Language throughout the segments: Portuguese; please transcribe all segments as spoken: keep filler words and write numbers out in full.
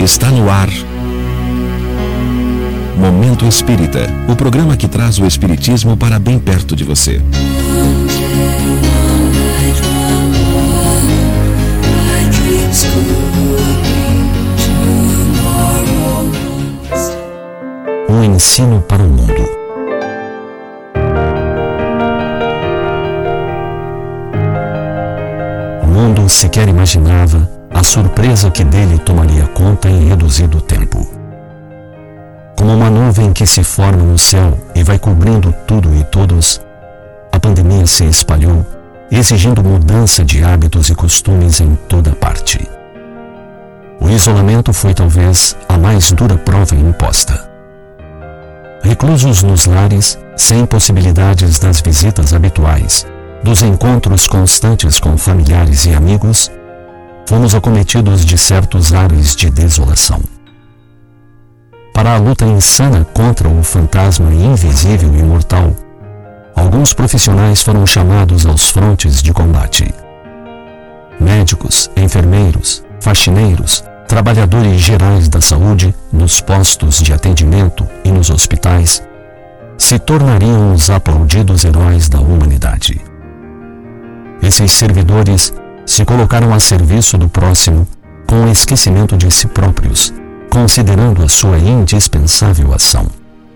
Está no ar Momento Espírita, o programa que traz o espiritismo para bem perto de você. Um ensino para o mundo. O mundo sequer imaginava a surpresa que dele tomaria conta em reduzido tempo. Como uma nuvem que se forma no céu e vai cobrindo tudo e todos, a pandemia se espalhou, exigindo mudança de hábitos e costumes em toda parte. O isolamento foi talvez a mais dura prova imposta. Reclusos nos lares, sem possibilidades das visitas habituais, dos encontros constantes com familiares e amigos, fomos acometidos de certos ares de desolação. Para a luta insana contra o fantasma invisível e mortal, alguns profissionais foram chamados aos frontes de combate. Médicos, enfermeiros, faxineiros, trabalhadores gerais da saúde, nos postos de atendimento e nos hospitais, se tornariam os aplaudidos heróis da humanidade. Esses servidores se colocaram a serviço do próximo com o esquecimento de si próprios, considerando a sua indispensável ação.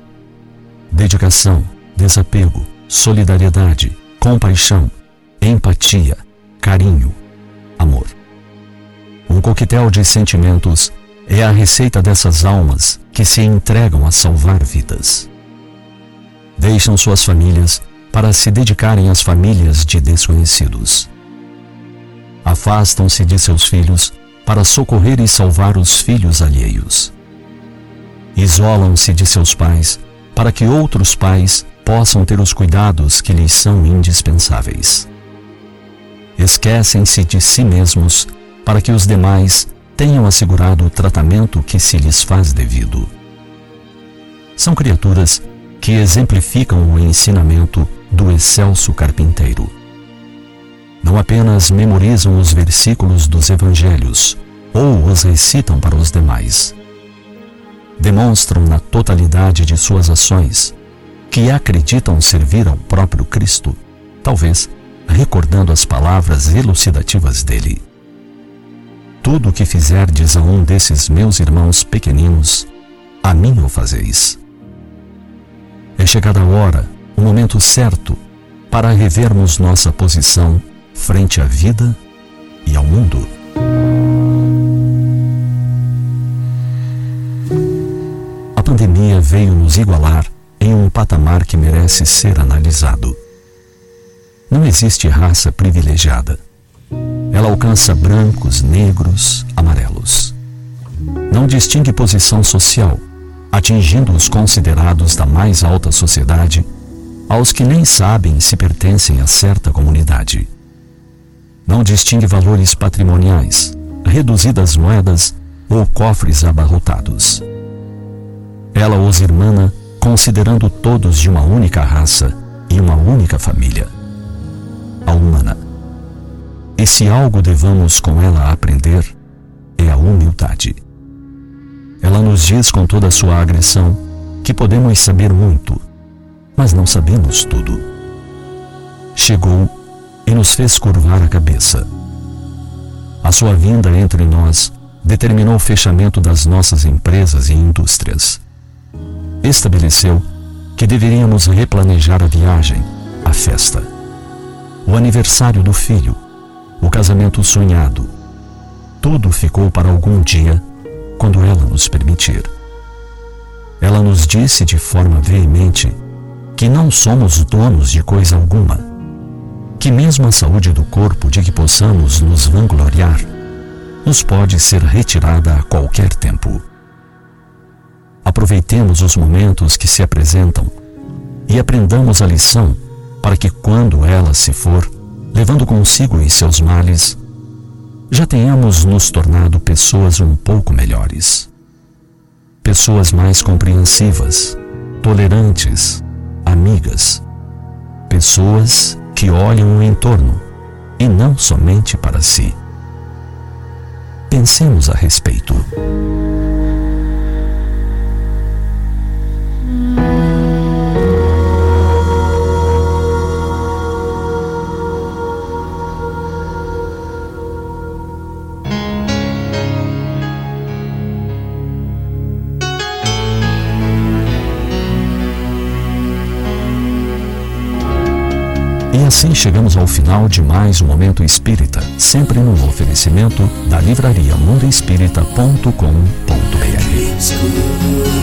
Dedicação, desapego, solidariedade, compaixão, empatia, carinho, amor. Um coquetel de sentimentos é a receita dessas almas que se entregam a salvar vidas. Deixam suas famílias para se dedicarem às famílias de desconhecidos. Afastam-se de seus filhos para socorrer e salvar os filhos alheios. Isolam-se de seus pais para que outros pais possam ter os cuidados que lhes são indispensáveis. Esquecem-se de si mesmos para que os demais tenham assegurado o tratamento que se lhes faz devido. São criaturas que exemplificam o ensinamento do excelso carpinteiro. Não apenas memorizam os versículos dos evangelhos ou os recitam para os demais. Demonstram na totalidade de suas ações que acreditam servir ao próprio Cristo, talvez recordando as palavras elucidativas dele. Tudo o que fizerdes a um desses meus irmãos pequeninos, a mim o fazeis. É chegada a hora, o momento certo, para revermos nossa posição frente à vida e ao mundo. A pandemia veio nos igualar em um patamar que merece ser analisado. Não existe raça privilegiada. Ela alcança brancos, negros, amarelos. Não distingue posição social, atingindo os considerados da mais alta sociedade aos que nem sabem se pertencem a certa comunidade. Não distingue valores patrimoniais, reduzidas moedas ou cofres abarrotados. Ela os irmana considerando todos de uma única raça e uma única família, a humana. E se algo devamos com ela aprender, é a humildade. Ela nos diz com toda a sua agressão que podemos saber muito, mas não sabemos tudo. Chegou e nos fez curvar a cabeça. A sua vinda entre nós determinou o fechamento das nossas empresas e indústrias. Estabeleceu que deveríamos replanejar a viagem, a festa, o aniversário do filho, o casamento sonhado. Tudo ficou para algum dia, quando ela nos permitir. Ela nos disse de forma veemente que não somos donos de coisa alguma, que mesmo a saúde do corpo de que possamos nos vangloriar, nos pode ser retirada a qualquer tempo. Aproveitemos os momentos que se apresentam e aprendamos a lição para que quando ela se for, levando consigo os seus males, já tenhamos nos tornado pessoas um pouco melhores. Pessoas mais compreensivas, tolerantes, amigas. Pessoas que olham o entorno e não somente para si. Pensemos a respeito. E assim chegamos ao final de mais um Momento Espírita, sempre no oferecimento da livraria mundo espírita ponto com ponto br.